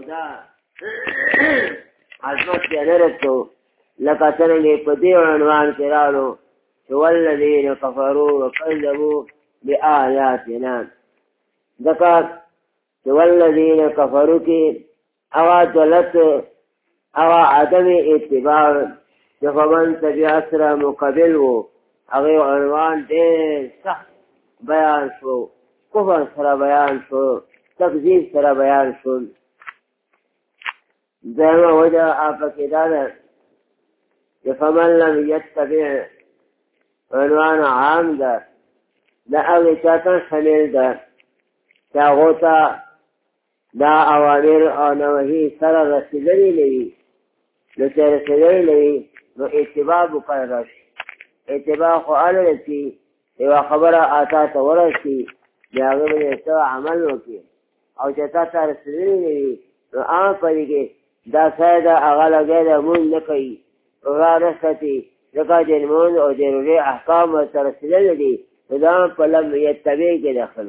دا عظمت کې نه رسو لکه څنګه په دې عنوان کې راغلو چې والذین کفروا وکذبوا بآیاتنا ځکه چې والذین کفروا کې هغه دولت هغه عدم اتباع چې فمن تبع سره مقابل و هغه عنوان ډېر سخت بیان شو کفر سره بیان شو تکذیب سره بیان شو دائما وجه آفاق دادا کہ فمن لم يتبع عنوان عام دا اغی چاہتا شمیل دا چاہوتا دا اوامر او نوحی سر رسیدنی لئی نو چه رسیدنی لئی نو اتباع بکر رش اتباع خوال رسی ایوہ خبر آتا تورسی بیاغی من استوى عمل نوکی او چاہتا تا رسیدنی لئی نو آن پڑی کے دا سایده اغلا گیده مون نکی را رسطی لکا دین مون او دیروری احکام و ترسیدن دی ادام پا لم یتبع کے داخل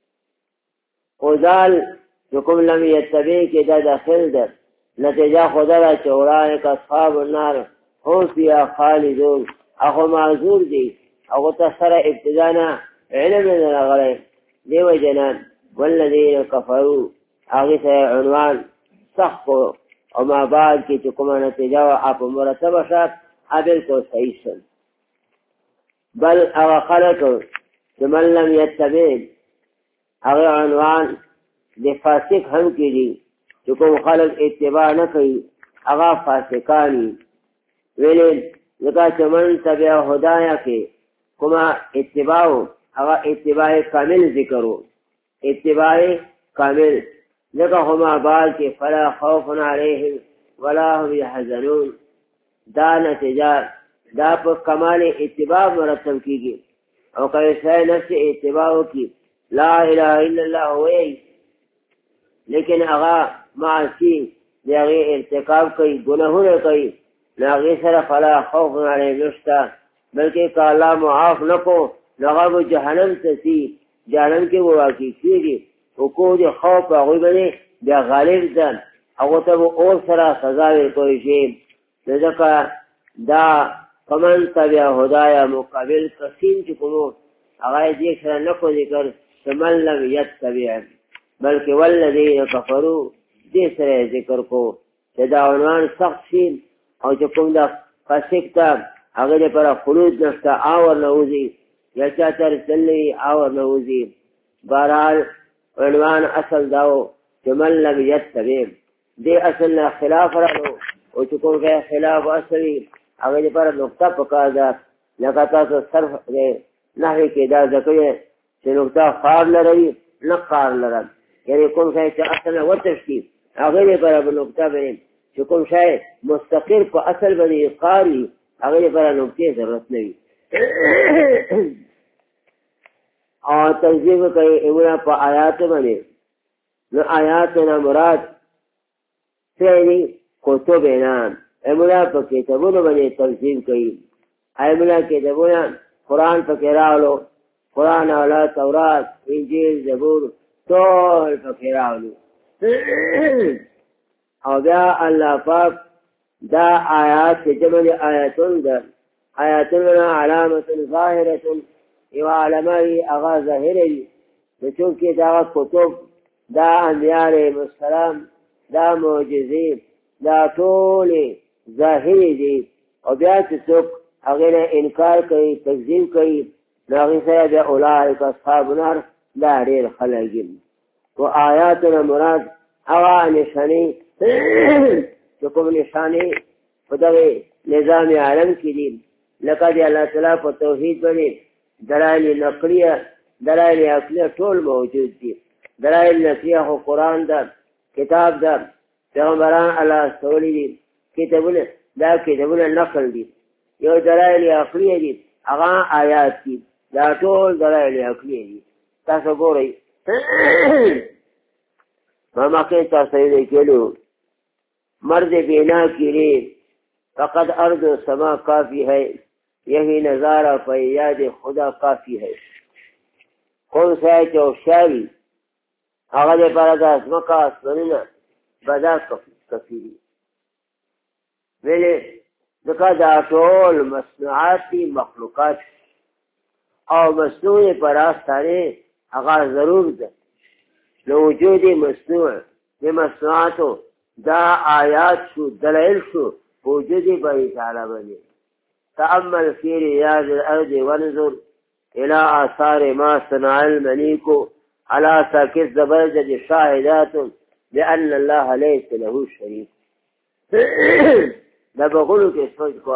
خودال چکم لم یتبع کے دا داخل در نتیجہ خدا را چورائک اصحاب النار هم فیا خالدون اخو معذور دی اخو تصر ابتدانا علم در اغلی دیو جنان والذین کفروا آغیس عنوان سخت او ما بعد کی چکمہ نتیجہ و آپ مرتبہ شد عبل کو صحیح شد بل اغا خلق من لم يتبع اغا عنوان دی فاسق ہم کی دی چکم خلق اتباع نکی اغا فاسقانی ویلین لکا چمن تبع ہدایہ کے کما اتباعو اغا اتباع کامل ذکرو اتباع کامل لکا ہما بال کے فلا خوف علیہم ولا هم یحزنون دا نتیجہ دا پر کمال اتباع مرتب کی گئی او کیسے نفس اتباع کی لا الہ الا اللہ ہوئی لیکن اغا معاصی دیغی ارتکاب کئی گناہوں نے کئی ناغی سر فلا خوف علیہم نشتا بلکہ کہ اللہ معاف نکو نغاب جہنم تسی جہنم کے وہ واقعی کیے وقود خوف اغوی بنے بیا غالب دن اغوطب اور سرا سزاوی کوئی شیم لذکا دا فمن تبع ہدایا مقابل قسیم چکمو اغای دیکھ سرا نکو ذکر فمن لم یتبع بلکہ والذین کفروا دی سرا ذکر کو دا عنوان سخت شیم او چکم دا قسکتا اغیر پر خلود نفتا آور نوزی یا چاہتر سلی آور نوزی بہرحال عنوان اصل داو کہ من لم یتبع دے اصل خلاف رہو او چکم کہ خلاف اصلی اگر پر نقطہ پکار دا لکتا تو صرف نحوی کے دا ذکر کہ نقطہ خواب لرئی نقار لرم یعنی کم شاید چا اصل وطشتی اگر پر نقطہ بنیم چکم شاید مستقر پا اصل بنی قاری اگر پر نقطے ضرورت نہیں اور تنظیم کئی امنا پا آیات بنے نو آیاتنا مراد فعلی کتبنا امنا پا کتبون بنے تنظیم کئی امنا کتبون قرآن پا کراولو قرآن اولا تورات انجیل زبور طول پا کراولو او بیا اللہ پاک دا آیات سے جمع آیاتون در آیاتنا علامت ظاہرتن یو علمائی اغا ظاہری چونکہ دا کتب دا انبیاء علیہ السلام دا معجزی دا طول ظاہری دی او بیا چسوک اغیر انکار کئی تکذیب کئی ناغی سیا بیا اولائک اصحاب نار دا دیر خلقیم و آیاتنا مراد اغا نشانی چکم نشانی خدای نظام عالم کی دی لقد اللہ تعالیٰ پر توحید بنی دلائل نقلیہ دلائل عقلیہ طول موجود دی دلائل نقلیہ خو قرآن در کتاب در پیغمبران اللہ سولی دی کتابون نقل دی یو دلائل عقلیہ دی اغا آیات دی دا طول دلائل عقلیہ دی تاسو گو رئی ماماقین تاسو دیکھلو مرد بینا کی ری فقد ارض و سما کافی ہے یہی نظارہ پہ یاد خدا کافی ہے کون سا چوشاوی اغل پردا اسمکا اسمننا بدا کفیری ویلی دکا دا ټول مصنوعاتی مخلوقات او مصنوع پر آستانه هغه ضرور ده لوجود مصنوع د مصنوعاتو دا آیات شو دلائل شو وجود باری تعالی بنی تأمل فی ریاض الارض وانظر الى آثار ما صنع الملیک على ساکت زبرجد شاهدات لأن الله ليس له شريك دا بغلو کې سوچ کو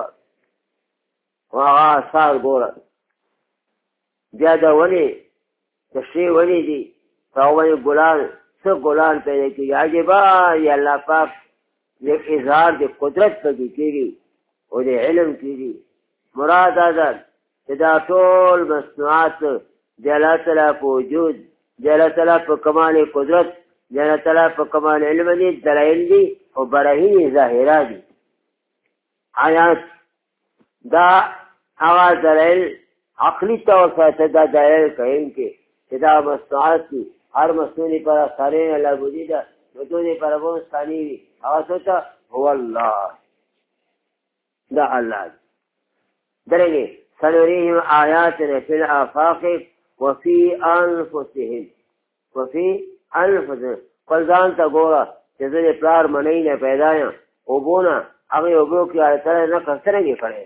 وغا آثار گورا بیا دا ونی تشریح ونی دی فاونی گلان سب گلان پیدا کی عجبا یا اللہ پاک ایک اظہار دی قدرت پکی کی او دی علم کی مراد آدھر دا طول مصنوعات دی اللہ تعالیٰ پا وجود دی اللہ تعالیٰ پا کمال قدرت دی اللہ تعالیٰ پا کمال علم دی دلائل دی او براہین ظاہرہ دی آیات دا آغاز دلائل عقلی طور سے دا دلائل کہیں کہ دا مصنوعات کی ہر مصنوعی پر سارے اللہ بودیدہ مصنوعی پر وہ ثانی بھی آغاز ہوتا هو اللہ دا اللہ دریں گے سنوریہم آیاتنا فی الآفاق وفی انفسهم وفی انفسهم قلزان تا گورا جزر پلار منین پیدایاں اوبونا اگی اوبو کی آیتانے نہ کسرنگی کرے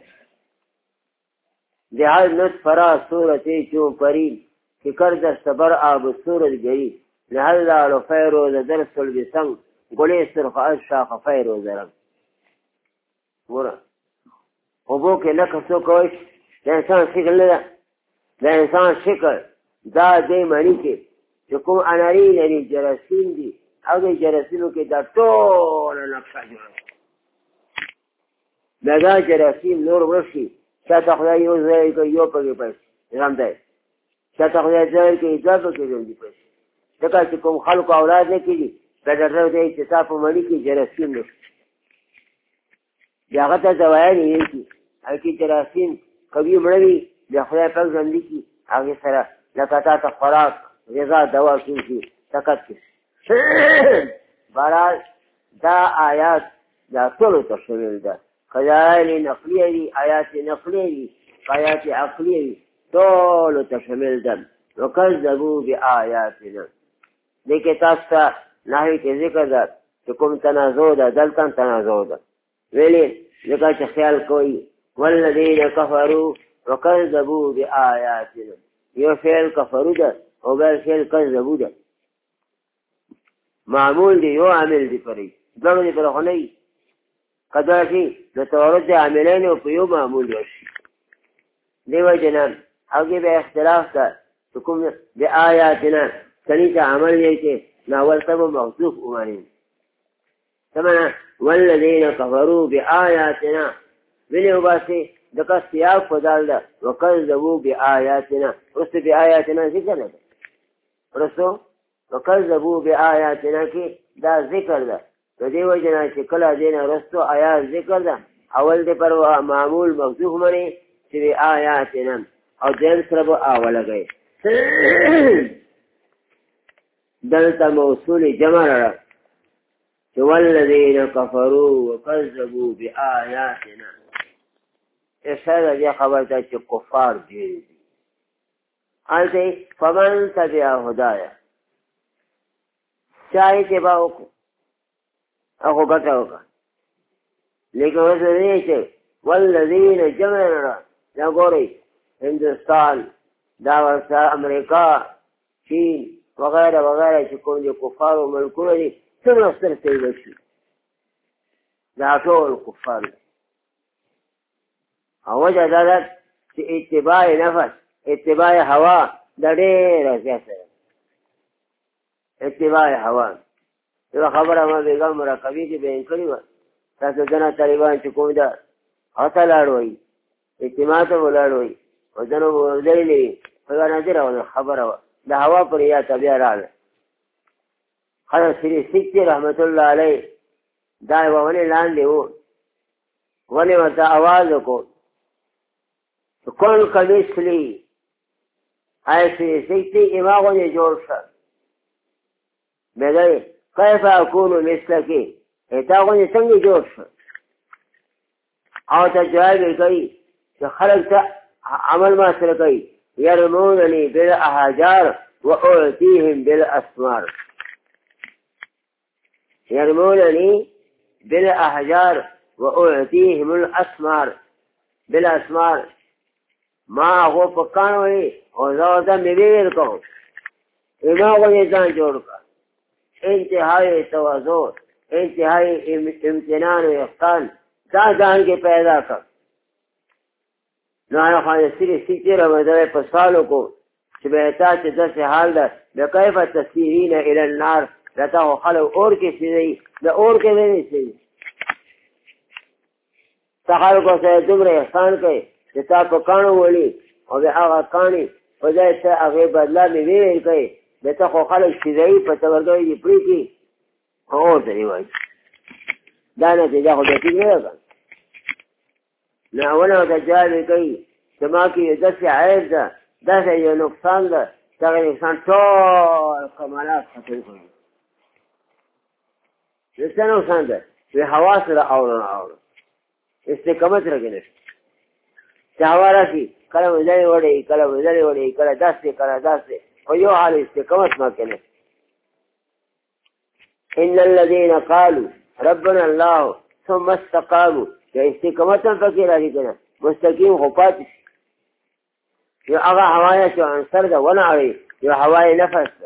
لحاظ نت فرا صورتی چون پریم کہ کرد صبر آب صورت گئی لحل لالو فیروز درس البسنگ گلی سرخ اشاق فیروز رنگ مورا اوبو کے نکسو کوش دا انسان شکل لدا دا انسان شکل دا دی معنی کے چکم اناری نری جرسین دی اگی جرسینو کے دا طول نقشہ جوڑا دا جرسین نور ورشی شاید خدای یو زیر که یو پکی پیس نظام دائی شاید خدای زیر که ایدار پکی روندی پیس دکا چی کم خلق اولاد نکی دی پیدر رو دا اتصاف منی کی جرسین نو جاغتا دوائنی یہ کی اکی جرسین کبھی مروی بیا خدای پاک زندی کی آگے سرا لکتا تا خوراک غذا دوا کی تکت کی بہرحال دا آیات دا طول تشمیل دا خدایل نقلیه دی آیات نقلیه دی آیات عقلیه دی طول تشمیل دا وکذبوا بآیاتنا دیکھ تاستا نحوی کے ذکر دا چکم تنازو دا دلتن تنازو دا ویلی ذکر چا خیال کوئی والذین کفروا وکذبوا بآیاتنا یو فعل کفرو دا او بیر فعل کذبو دا معمول دی یو عامل دی پری دلو دی پر خونی قدر شي د تورد د عاملینو په یو معمول وشي دیو جنان هغه به اختلاف تا کوم د آیاتنا کلی ته عمل یې کې ناول سبب موصوف وماني ثمنا والذین کفروا بآیاتنا ویلو باسي دغه سیاق په دال ده وکذبوا بآیاتنا رس بآیاتنا ذکر ده رسو وکذبوا بآیاتنا کې دا ذکر ده دیو جنا چې کله دینه رستو آیات ذکر ده اول دې پر معمول موصوف منی چې آیاتنا او دین سره به اول گئے دلتا موصول جمع را چې والذین کفروا وکذبوا بآیاتنا اشاره دې خبر ته چې کفار دي الته فمن تبع هدایا چاہے چې باو اخو گتا ہوگا لیکن ویسے نہیں چھے والذین جمعنا نا گوری ہندوستان داورسا امریکہ چین وغیرہ وغیرہ چکون جو کفار و ملکون دی سن اختر سیدشی دا طول کفار دی وجہ دادت چی اتباع نفس اتباع ہوا دا دیر زیادہ اتباع ہوا یو خبره ما بیگم مراقبی کې بیان کړی و تاسو دنا طالبان چې کوم دا هاته لاړوي اجتماع ته ولاړوي او دنو ورځلې په نظر او خبره و د هوا پر یا تبیا راغله خلاص سری سیتی رحمت الله علیه دا ونه لاندې وو ونه ورته आवाज وکړ کون کمیسلی آی سری سیتی اماغه جوړ شه مګر کیف اکونو مثلکی تا غونې څنګه جوړ شو او ته جواب کوي چې خلک ته عمل ما سره کوي يرمونني بالاحجار واعطيهم بالاسمار يرمونني بالاحجار واعطيهم الاسمار بالاسمار ما هو پکان وي او زه ته میویر کوم اینا غوښې ځان جوړ کړ انتہائی توازو انتہائی امتنان و احسان دا ځان کې پیدا کړ نو هغه خو سری سیچې رمضان په سالو کو چې به تا چې داسې حال ده د کیف تسیرین الی النار لته خلک اور کې سیدي د اور کې نه سیدي خلکو سره دومره احسان کوي چې تا په کاڼو ولي او د هغه کاڼي په ځای ته هغې بدله میوې کوي د ته خو خلک سیدوي په تورګوي دې پرېږدي اور ته دې وایي دا نتیجه خو بیا ټیک نه ده نو اول ورته جواب کوي چې ما کې یو داسې عیب ده داسې یو نقصان ده چې هغه انسان ټول کمالات ختم کړي د څه نقصان ده وی هوا سره اورو استقامت راکې نشته چې هوا راشي کله وزرې وړي کله وزرې وړي کله داسې کله داسې خو یو حال استقامت ما کې نشته ان الذين قالوا ربنا الله ثم استقاموا یا استقامت هم پکې راځي که نه مستقیم خو پاتې شي یو هغه هوایه چې عنصر ده ونه اړوي یو هوای نفس ده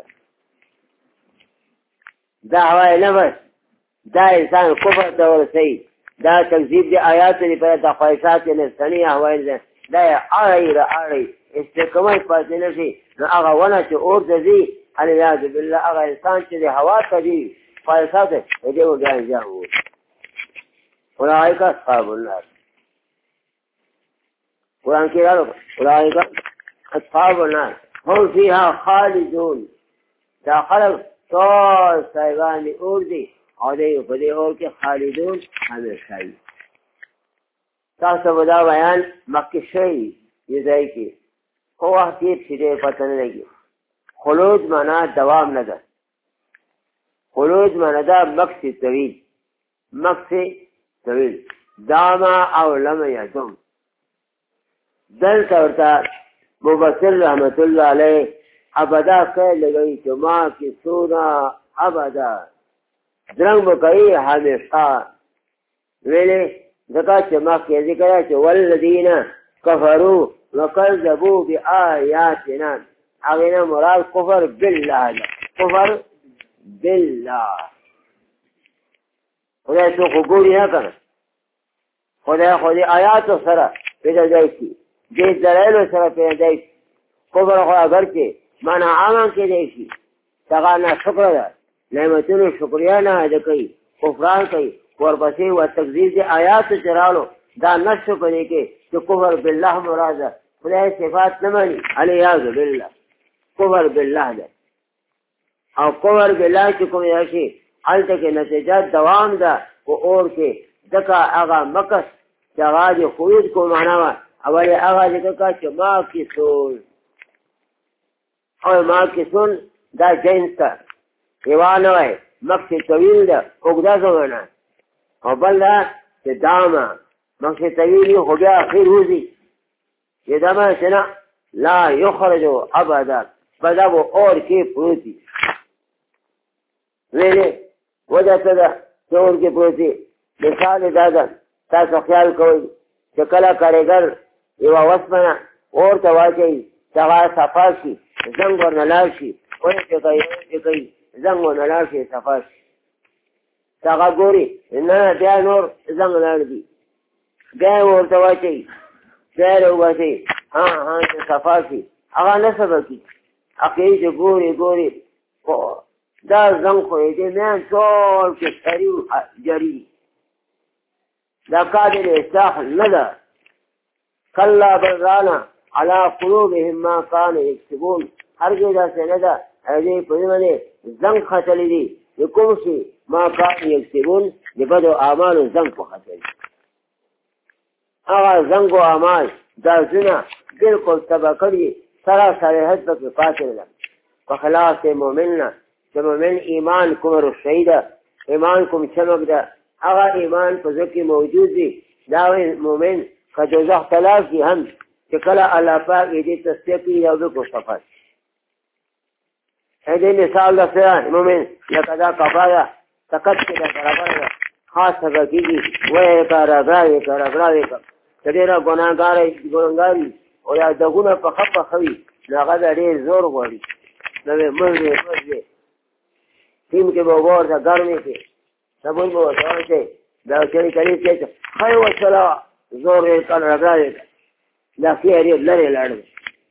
دا هوای نفس دا انسان کفر ته ورسوي دا تکذیب د آیاتو لپاره د خواهشات نفساني هوای ده دا یې اړوي را اړوي استقامت پاتې نه شي نو هغه ونه چې اور ته ځي العیاذ بالله هغه انسان چې د هوا ته ځي خواهشات د دې وګیا انجام وي اولئک اصحاب النار قرآن کی رالو اولئک اصحاب النار هم فیها خالدون دا خلق ټول صاحبان اور دي او دی په دې اور کې خالدون همیشه وي تاسو به دا بیان مکه شوی دی ځای کې خو وخت یې چې پته نه لګي خلود معنا دوام نه ده خلود معنا ده مکس طویل مکس طویل داما او لم یدم دلته ورته مبصر رحمت الله علیه ابدا قیل لگئی کہ ماں کی سونا ابدا درنگ بکئی ہمیشہ ویلے ذکا چماک کے ذکر ہے کہ والذین کفروا وکذبوا بآیاتنا اغینا مراد کفر باللہ کفر باللہ خدای تو قبولی نہ کر خدای آیات و سرہ پیدا جائیسی دیس دلائل و سرہ پیدا جائیسی کفر خو اگر کے مانا عامان کے دیشی تغانا شکر دا نعمتون شکریہ نہ ادا کئی کفران کئی ورپسی و تکذیب دی آیات چرالو دا نشو کنے کے جو کفر باللہ مرازہ خدای صفات نمانی علیہاز باللہ کفر باللہ دا او کفر باللہ چکم یاشی حالتا کے نتیجہ دوام دا و اور کے دکا اغا مکس چغاج خود کو معناوا اولی اغا دکا چا ما کی سول او ما کی سول دا جنس تا ایوانوی مکس طویل دا اگدا زمانا او بل دا چا داما مکس طویلی خوبیا خیر ہوزی یہ داما سنا لا یخرجو ابدا بدا وہ اور کی پروتی ویلے وجہ تدا چور کے پروتی مثال دادا تاسو خیال کوئی چې کله کارګر یوه وسپنه اور ته واچوي چې هغه صفا شي زنګ ورنه لاړ شي ویې کوي زنګ ورنه لاړ شي صفا شي چې هغه ګوري نه بیا نور زنګ لاړ دي بیا یې ورته واچوي بیا یې راوباسي چې صفا شي هغه نه صفا کي هغې چې ګوري دا زنګ خو یې دی میان ټول کې سري جري دا قادر اصلاح ندا کلا بررانا علا قلوبهم ما کانوا یکسبون هرگز داسې ندا هغې په دې باندې زنګ ختلی دي د کوم شي ما کانوا یکسبون د بدو اعمالو زنګ په ختلی هغه زنګ و اعمال دا زونه بالکل تباه کړي سراسر حد پکې پاتې ده په خلاف مؤمن نه چې مومن ایمان کوم روښنایي ده ایمان کوم چمک ده هغه ایمان په زړه کې موجود دی دا مومن که دوزخ ته لاړ شي هم چې کله الله پاک یې دې تصفیه کړي یو بالکل صفت دې مثال ده سره مومن لکه دا کپړه ده سقط کې ده برابره ده خاصه به کېږي ویې که راګراوې که راګراوې که چې ډېره ګناهګاري او یا دګونه په ښه پخه وي نو هغه به ډېر زور غواړي نو به مړ دی ټیم کې به اوبه ورته ګرمې کړي صابون به ورته ورکړي دا چړې کړي چې ښه یې وچله زور یې کړ راګراوې کړه دا ښې ډېر لرې لاړ دی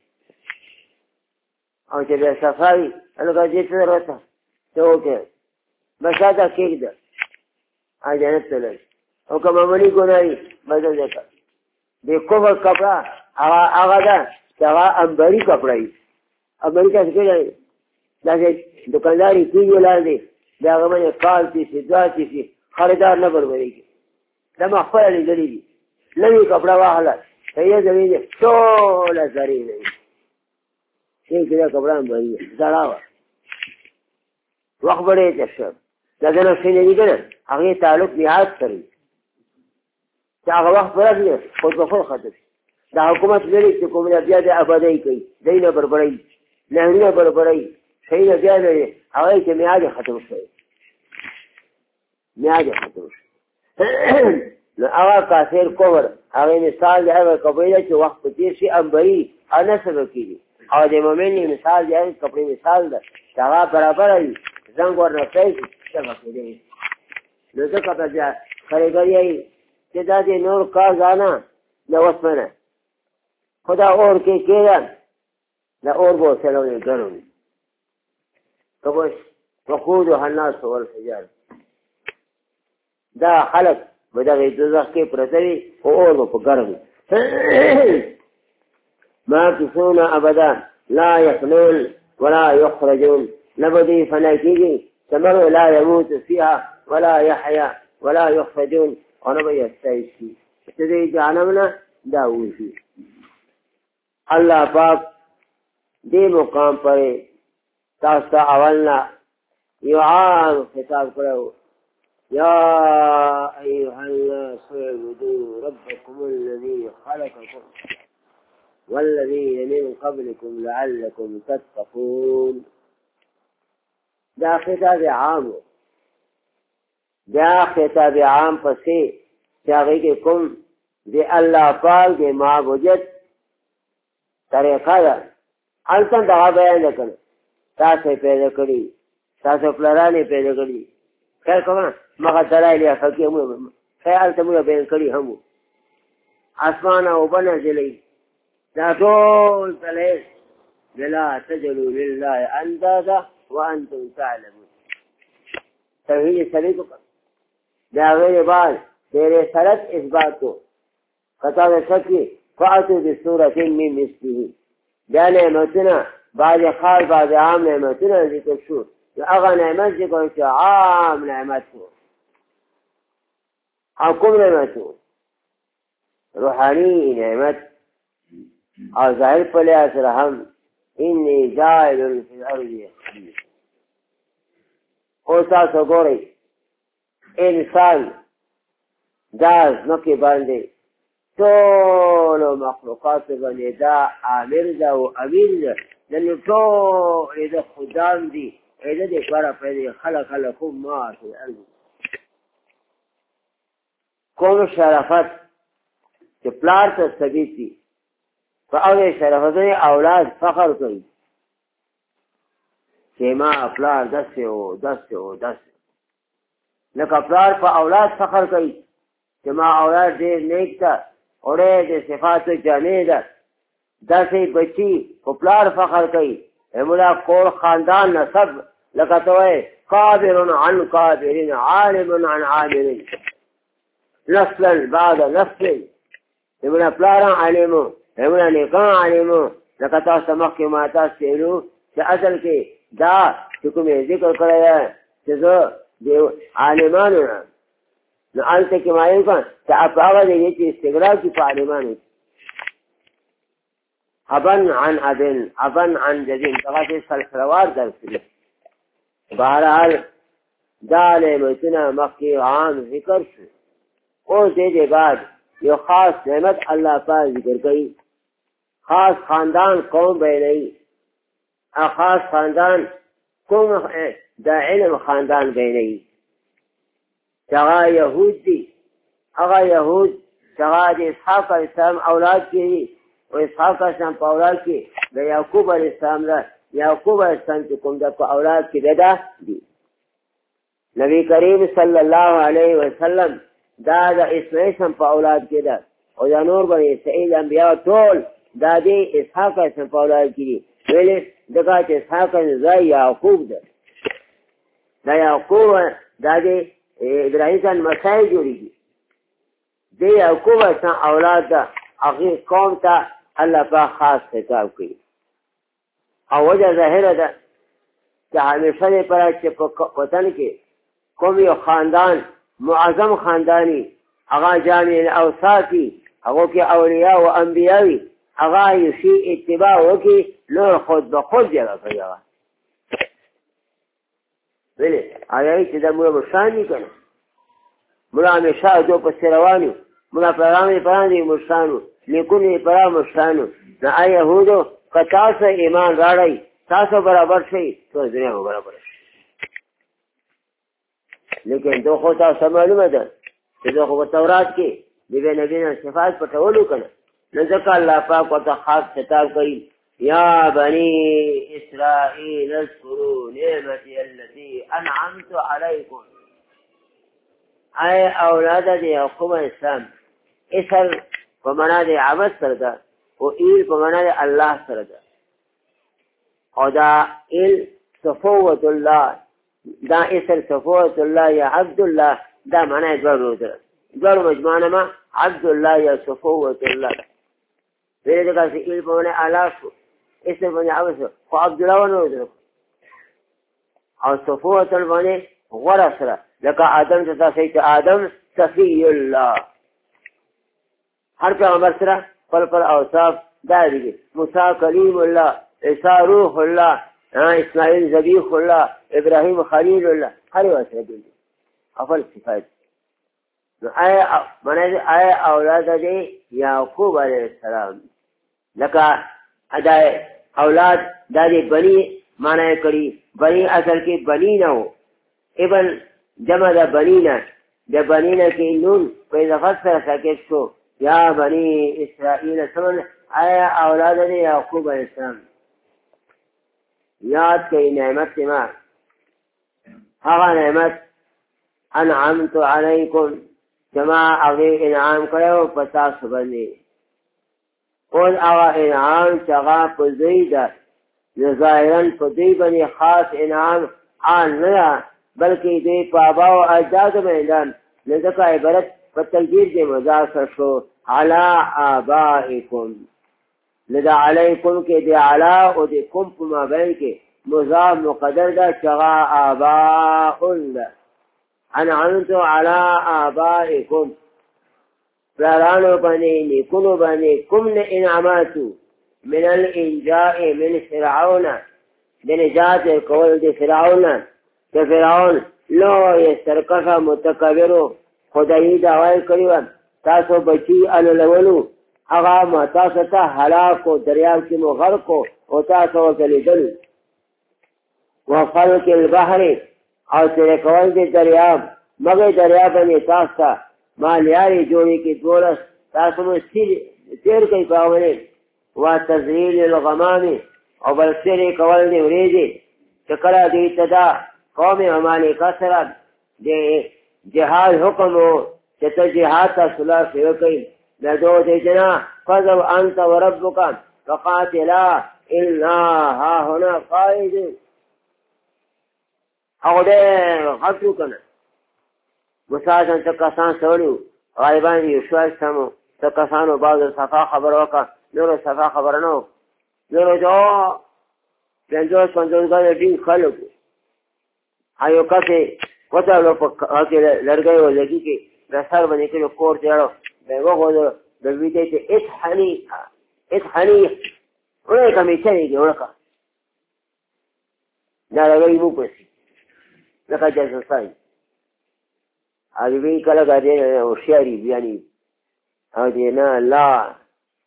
او چې بیا صفا وي هلکه دې څه ضرورت ده ته وکړې بس هلته کېږده جنت ته لاړ او که معمولي ګناه وي بدل دی کړه د کفر کپړه هغه ده چې هغه امبري کپړه وي امبري تاسو کېږي داسې دوکانداري کېږي لاندې د هغه باندې کال تېسي دوه تېسي خریدار نه برابرېږي دا ما خپله لیدلي دي نوې کپړه واخله صحیح زمین دی ټوله زرې نه وي ښې چې دا کپړه امبري وه زړه وه وخت به ډېر تېر شو دا د نفسې نه دي که نه هغې تعلق نهایت سره وي چې هغه وخت برک دی خود به خود ختم دا حکومت لري چې کوم بیا د ابادۍ کوي دی نه بربړوي نهرونه بربړوي صحیح نه بیا لري هغه چې میعاد یې ختم شوی میعاد یې ختم شوی نو هغه کافر کفر هغې مثال د هغه کپړې ده چې وخت په تېر شي امبري او نه سبب کېږي او د مؤمن مثال د هغې کپړې مثال ده چې هغه برابره وي زنګ ورنه پی شي سبب کېدی نو ځکه به بیا خریداري وایي چې دا د نور کار ځانه د اوسپنه خو دا اور کې کېده دا اور به ورسره ګرم وي که بس وقودها الناس والحجاره دا خلک به دغې دوزخ کې پرته وي خو اور به په ګرم وي ماکثون ابدا لا یفنون ولا یخرجون نه به دوی فنا کېږي ثمر لا يموت فيها ولا يحيا ولا يخرجون او نه به یستایشي چې دوی جهنم نه دا وځي الله پاک دې مقام پرې تاسو ته اول نه یو عام خطاب کړی يا أيها الناس اعبدوا ربكم الذي خلقكم والذين من قبلكم لعلكم تتقون دا خطاب عام دا خطاب عام پسې چې هغې کې کوم د الله پاک د معبودیت طریقه ده هلته دغه بیان ده که نه تاسو یې پیدا کړي تاسو پلران یې پیدا کړي خیر که نه مغه دلایل یا فقیه خیر هلته موږ بیان کړي هم وو اسمان او اوبه نازلوي دا ټول دلایل لا تجعلوا لله اندادا وانتم تعلمون توحید سلیق دا غیر بعد د رسالت اثبات کو قطع شکی فاتوا بسورة من مثله دا نعمتنا بعد خال بعد عام نعمتنا ذکر شو هغه نعمت ذکر چې عام نعمت شو او کوم نعمت روحاني نعمت او ظاهر په لحاظ سره هم انی جاعل فی الارض خلیفه او تاسو ګورئ انسان دا ځمکې باندې ټولو مخلوقاتو باندې دا عامر ده او امیر ده دنې ټول د خدام دي د دې لپاره پیدا خلق لکم ما فی الارض کوم شرافت چې پلار ته ثبیت دي په هغې شرافتونې اولاد فخر کوي چې ما پلار داسې و داسې و داسې لکه پلار په اولاد فخر کوي چې ما اولاد ډېر نیک ده او ډېر د صفاتو جامع ده داسې بچي په پلار فخر کوي مولا کور خاندان نسب لکه ته وایې قادر عن قادرین عالم عن عالمین نسلا بعد نسل مولا پلاران عالمو مولا نیکان عالمو لکه تاسو مخکې ما تاسو ویلو چې اصل کې دا چې کوم یې ذکر کړی دی چې زه د عالمانو نه نو هلته کې ما یې کړه چې هغه دی چې استقرار کړي په عالمانو ابن عن ابن ابن عن جدین دغه سلسلوار درس دی بہرحال دا نعمتنا مخی عام ذکر شو اور دے بعد یہ خاص نعمت اللہ پاک ذکر گئی خاص خاندان قوم بینئی خاص خاندان قوم دا علم خاندان بینئی چغا یہود دی اغا یہود چغا دی اسحاق علیہ السلام اولاد کی دی و اسحاق علیہ السلام پا اولاد کی دا یعقوب علیہ السلام دا یعقوب علیہ السلام کی کم دا پا اولاد کی دا دی نبی کریم صلی اللہ علیہ وسلم دا اسماعیل سم پا اولاد کی دا او دا نور بنی اسرائیل انبیاء طول دا دی اسحاق علیہ السلام پا اولاد کی دی ویلی دکا چه اسحاق علیہ السلام یعقوب دا یعقوب دا دی ابراہیم کا مسائل جوڑی دی دی یعقوب اسلام اولاد دا اغیر قوم تا اللہ پاک خاص خطاب کی او وجہ ظاہر دا کہ ہمیشہ دے پرا چے وطن کے قومی و خاندان معظم خاندانی اغا جامع الاوصافی اغو کے اولیاء و انبیاوی اغا یشی اتباع وکی نور خود بخود جگہ کری اغا بلے آیائی چیزا مولا مرشانی کنا مولا ہمیشہ دو پس روانی مولا پیغامی پراندی مرشانو لیکنی پرا مرشانو نا آئی یهودو که تاسو ایمان راڑی تاسو برابر شئی تو دنیا میں برابر شئی لیکن دو خود تاسو معلوم دا کہ دو خود تورات کی نبی نبینا صفات پتولو کنا نزکا اللہ پاک و تخاص خطاب کئی یا بنی اسرائیل اذکروا نعمتی اللتی انعمت علیکم اے اولاد دی یعقوب اسلام اسر پمنا دی عبد سردا و ایل پمنا دی اللہ سردا او دا ایل صفوت اللہ دا اسر صفوت اللہ یا عبداللہ دا معنی ادوار رو در ادوار مجموعنا ما عبداللہ یا صفوت اللہ میرے دکھا سے ایل پمنا اللہ سو اسر پمنا عبد سردا خو عبداللہ ونو در او صفوت اللہ غور سردا لکا آدم تتا سیت آدم صفی اللہ ہر پیغمبر سرا پل پر اوصاف دار دیگی موسیٰ کلیم اللہ عیسیٰ روح اللہ اسماعیل ذبیح اللہ ابراہیم خلیل اللہ ہر واسرہ دیگی افل صفات آئے اولاد دے یعقوب علیہ السلام لکا ادائے اولاد دادے بنی معنی کری بنی اصل کی بنی نہ ہو ابن جمع دا بنینا کی نون کوئی دفت سر ساکت شو یا بنی اسرائیل سمن آیا اولاد نے یعقوب علیہ السلام یاد کئی نعمت ما ہوا نعمت انعمت علیکم جما اغی انعام کرو پتا سبنی قول اغا انعام چغا پزی دا ظاہران پزی بنی خاص انعام آن نیا بلکہ دے پابا و اجداد میدان لذکا عبرت فتنجیر دے مضافر شو علا آبائکم لذا علیکم کے دے علا و دے کم پما بین کے مضاف مقدر دا چغا آباؤن دا انعمتو علا آبائکم پرارانو بنے نیکنو بنے کمن انعماتو من الانجاء من فرعون بنجات القول دے فرعون کہ فرعون لو یہ سرکشا متکبرو خدایی دعوائی کریوان تاسو بچی علولولو اغا ما تاسو تا حلاکو دریاب کی مغرقو و تاسو وکلی دل وخلق البحر او سرکوال دی دریاب مگر دریاب نے تاستا مالیاری جوڑی کی دولس تاسو میں تیر کئی پاونے و تزریل الغمامی او بلسری کول دی وریدی چکلا دی تدا قوم ہمانی کسرت دے جہاد حکم ہو چتا جہاد تا صلاح سے وکئی لدو دے جنا فضب انت وربکا فقاتلا الا ہا ہونا قائد او دے غطو کنا مساعدن تکسان سولو غائبان یشوال سمو تکسانو بعض صفا خبر وکا نورو صفا خبر نو نورو جو پنجوز گانے دین خلقو آیو کسی وطا لو پا لرگئی و لگی کی رسال بنی کلو کور تیارو بیگو خودو بلویتے تے اتحنی انہیں کمی چنی گی انکا نا لگئی مو پسی لکه جاسوسان عربي کله کا دې هوښیاري بیانې او دې نه لا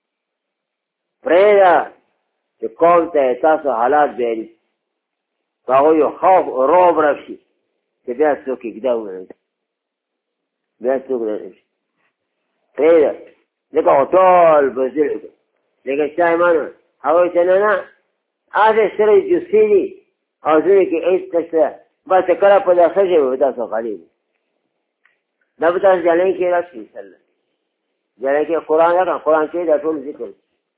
پرېږده چې قوم ته تاسو حالات بیانې په هغوی یو خوف رعب راشي چې بیا څوک اقدا ونه بیا څوک نه شي پرېږده ځکه ټول بزدل لکه چا ایمانه هغوی ته نه نه هغې سره جوسي دي او ځینې کې هېڅ نشته بس کله په داخل شي به تاسو خالي دا به تاسو جلۍ کې راشي انشاءالله جلۍ کې قرآن راکړه قرآن کې دا ټول ذکر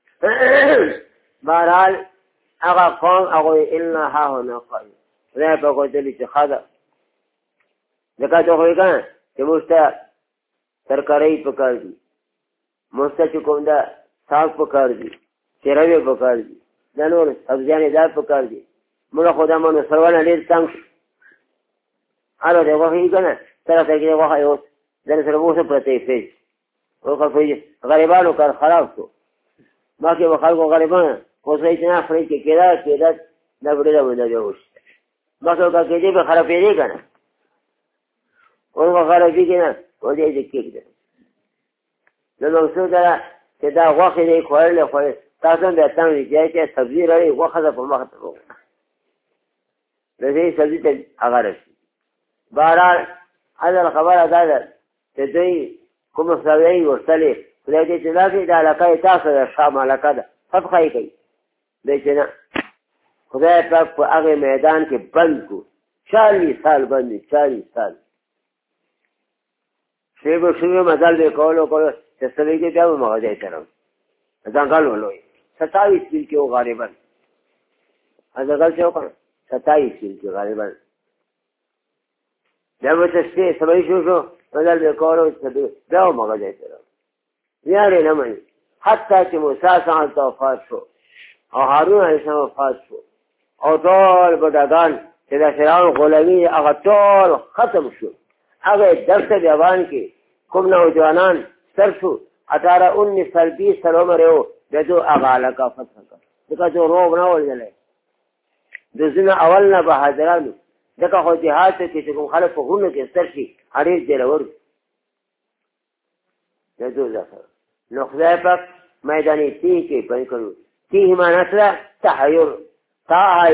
بهرحال هغه قوم هغوی انا هاهنا قائمون خدای پاک ویلي چې ښه ده ځکه ته خو یې که نه چې موږ ته ترکارۍ پکار دي موږ ته چې کوم ده ساګ پکار دي چیروې پکار دي دا نور سبزیانې دا پکار دي موږ خو دا منو سرونه ډېر تنګ شو هلو دی غوښه یې که نه طرف ته کې غوښه یې اوس ځنې سره اوسه پرته یې فیس غریبانو کار خراب شو مخکې به خلکو غریبان اوس وایي چې نه خورئ چې کېده دا به ډېره مونده بیا وشي مخکې به کېدې به خرابېدې که نه اوس به خرابېږي نه اوس یې دې کېږده نو مقصود ده چې دا غوښې دی خوړلې تاسو هم بیا تنګ دي چې چې سبزي راوړي غوښه ده په مخ ته وګوره د دې سبزي ته هغه رسي بهرحال اصل خبره دا ده چې دوی کومه سوی ورسلې خدای دې چې دا کړي دا علاقه یې تاسو ده شام علاقه ده فتحه یې کوي دی چې نه خدای پاک په هغې میدان کې بند کړو 40 سال بند دي 40 سال شوی مزل به کولو چې سړی کې بیا به مغه ځای ته راوړي ځنګل ولوی 27 میل کې و غالبا ځنګل چې وکړه 27 میل کې غالبا بیا به ته شپې سبا شو مزل به کولو بیا به مغه ځای ته راوړي یارې نه مني حتی چې موسی څنګه وفات شو او هارون علیه السلام وفات شو او ټول بډاګان چې د فرعون غلامي هغه ټول ختم شو هغه درس بیان کې کوم نوجوانان سر شو 18 19 سال 20 سال عمر یو دغه هغه علاقه فتح کړه دغه جو روب نه ولګلې د ځینې اول نه به حاضرانو دغه خو جهاد ته چې کوم خلک په غونډه کې سر شي اړې دې راوړي دغه نو خدای پاک میدانی تی کې پای کړو تی معنی سره تحیر تاها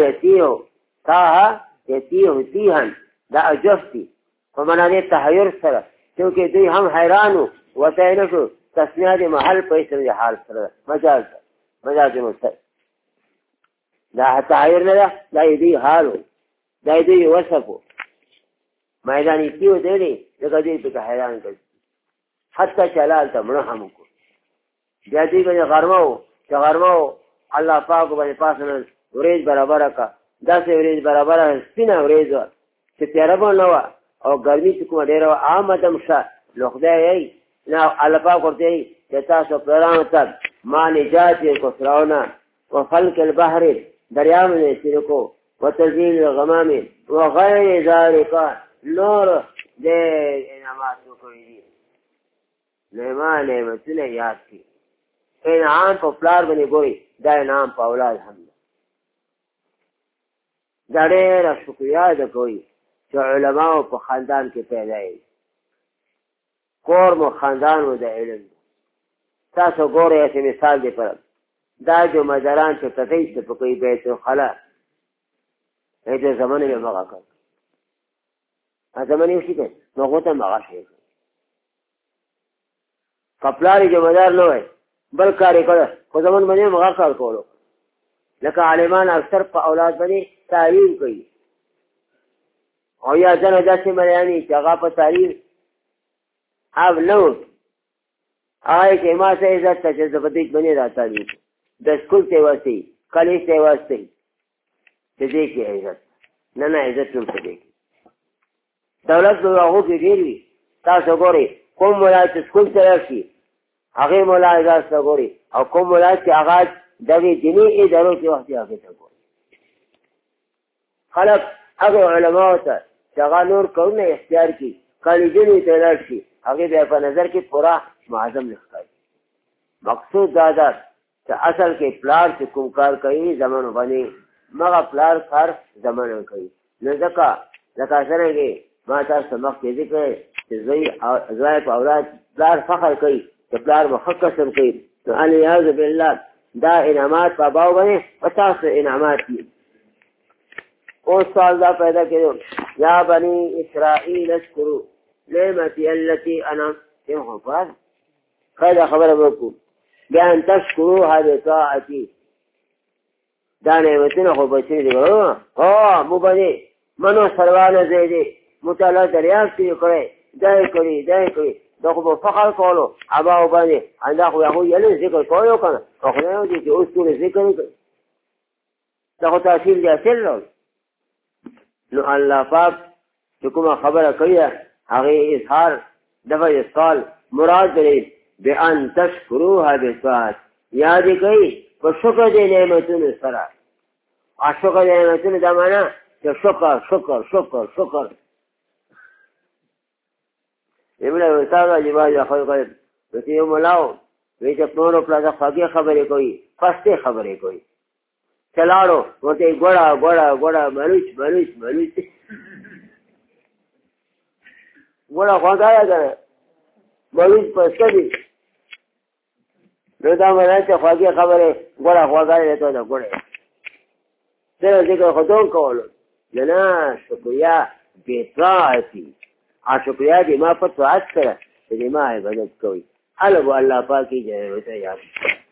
یتیو تیهن دا اجفتی په معنی تحیر سره چونکې دوی هم حیرانو وته نه شو تسنیه د محل په اسره حال سره مجاز مستقل دا تحیر نه ده دا دوی حالو دا دوی وصفو میدانی تیو دی دغه دوی په حیران کړي حتی چلال ته مړه هم کو بیا دوی باندې غرمه و الله پاک باندې پاسنه ورېځ برابره کا داسې ورېځ برابره سپینه ورېځ وه چې تیاره به نه وه او ګرمي چې کومه ډېره وه آمدم شه نو خدای یې نه الله پاک ورته یې چې تاسو پلرانو ته ما نجات یې کو فرعون و فلک البحر دریاب نه سیر کو و تزیل الغمام و غیر ذلک نور دې انعامات وکړي دي نعمتونه یاد کړي انعام په پلار باندې ګوري دا انعام په اولاد هم ده دا ډېره شکریا ده کوي چې علماو په خاندان کې پیدا یې کور مو خاندان و د علم تاسو ګورئ چې مثال دی پر دا جو مدران چې کتۍ څه په کوي بیت الخلا د زمانې به مغه کړ زمانې وشي که نو غوته مغه شي کپلاری جو مدار نه وای بل کار یې کړه خو زمون باندې مغه کار کولو لکه عالمان اکثر په اولاد باندې تعلیم کوي او یا ځنه داسې مریانې چې هغه په تعلیم اب نو هغه کې ما څه عزت ته چې زه په دې باندې را تعلیم د سکول ته واسي کالج ته واسي چې دې کې عزت نه عزت ټول په دې کې دولت به هغو کې ډېر وي تاسو ګورئ کوم ولایت چې سکول ته راشي هغې مولا اجازه ته ګوري او کوم ولایت چې هغه دغې دیني ادارو کې وخت هغې ته ګوري خلک هغې علماو ته چې هغه نور کارونه اختیار کړي کالجونو ته لاړ شي هغې بیا په نظر کې پوره معظم نه ښکاري مقصود دا ده چې اصل کې پلار چې کوم کار کوي زمانو باندې مغه پلار کار زمانو کوي نو ځکه لکه څرنګه ما تاسو مخکې ذکر چې زوی په اولاد پلار فخر کوي چې پلار به ښه کسب کوي نو الیاذ بالله دا انعامات په باو باندې په تاسو انعامات دي. اوس سوال دا پیدا کېدو یا بني اسرائیل اذکروا نعمتي التي انعمت علیکم. خیر خبره وکړو بیا ان تشکروها بطاعتي دا نعمتونه خو بچی دي مو باندې منو سروانه زیدي مطالعه دریافت کړی دای کړی دا خو په فخر کولو ابا باندې اندا خو هغه یې ذکر کوو کنه خو نه دي چې اوس ټول ذکر کوي دا خو تاثیر دی اصل نو الله پاک چې کومه خبره کوي هغه اظهار دغه اسقال مراد دی بأن تشکروها بطاعت یاد کوي په شکر دې نعمتونو سره شکر دې نعمتونو دا معنا چې شکر ابن استاد جواب خو کوي چې یو ملاو وی چې پرونو پلاځه خاګه خبرې کوي فاسته خبرې کوي چلاړو وته ګوړه ملوچ ګوړه خواګایا ده ملوچ پسته دي نو دا مله چې خواګه خبرې ګوړه خواګایا ته ده ګوړه څه ذکر خدون کولو نه شکریا بیطاعتی شکریا دې ما په طاعت سره دې ما عبادت کوي الله پاک کی جای وته یاد